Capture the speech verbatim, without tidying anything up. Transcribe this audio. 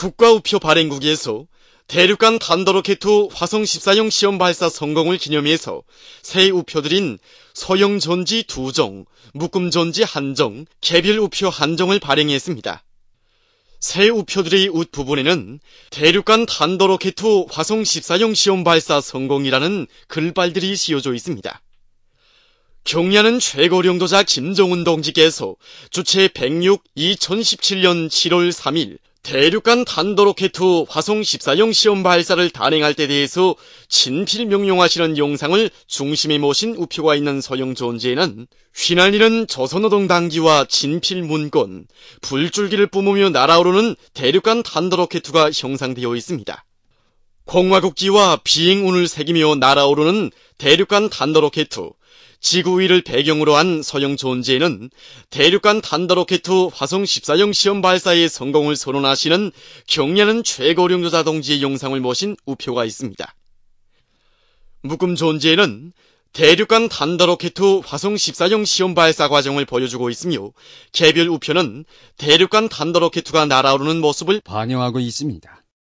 국가우표 발행국에서 대륙간 단거로켓 화성 십사형 시험 발사 성공을 기념해서 새 우표들인 서형 전지 두 정, 묶음 전지 한 정, 개별 우표 한 정을 발행했습니다. 새 우표들의 웃부분에는 대륙간 단거로켓 화성 십사형 시험 발사 성공이라는 글발들이 씌워져 있습니다. 경야는 최고령도자 김정은 동지께서 주체 백육 이천십칠년 칠월 삼일 대륙간 단거로켓 화성 십사형 시험 발사를 단행할 때 대해서 친필 명령하시는 영상을 중심에 모신 우표가 있는 서형 존지에는 휘날리는 조선노동 당기와 친필 문건, 불줄기를 뿜으며 날아오르는 대륙간 단거로켓가 형상되어 있습니다. 공화국기와 비행운을 새기며 날아오르는 대륙간 단거로켓, 지구 위를 배경으로 한 서형 존지에는 대륙간 단거로켓 화성 십사형 시험 발사의 성공을 선언하시는 경야는 최고령도자 동지의 영상을 모신 우표가 있습니다. 묶음 존지에는 대륙간 단거로켓 화성 십사형 시험 발사 과정을 보여주고 있으며 개별 우표는 대륙간 단거로켓가 날아오르는 모습을 반영하고 있습니다.